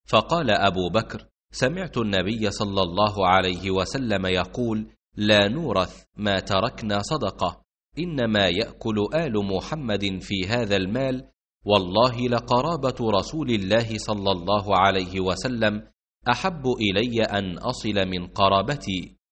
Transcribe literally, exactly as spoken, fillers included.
فقال أبو بكر: سمعت النبي صلى الله عليه وسلم يقول: لا نورث ما تركنا صدقة، إنما يأكل آل محمد في هذا المال، والله لقرابة رسول الله صلى الله عليه وسلم أحب إلي أن أصل من قرابتي.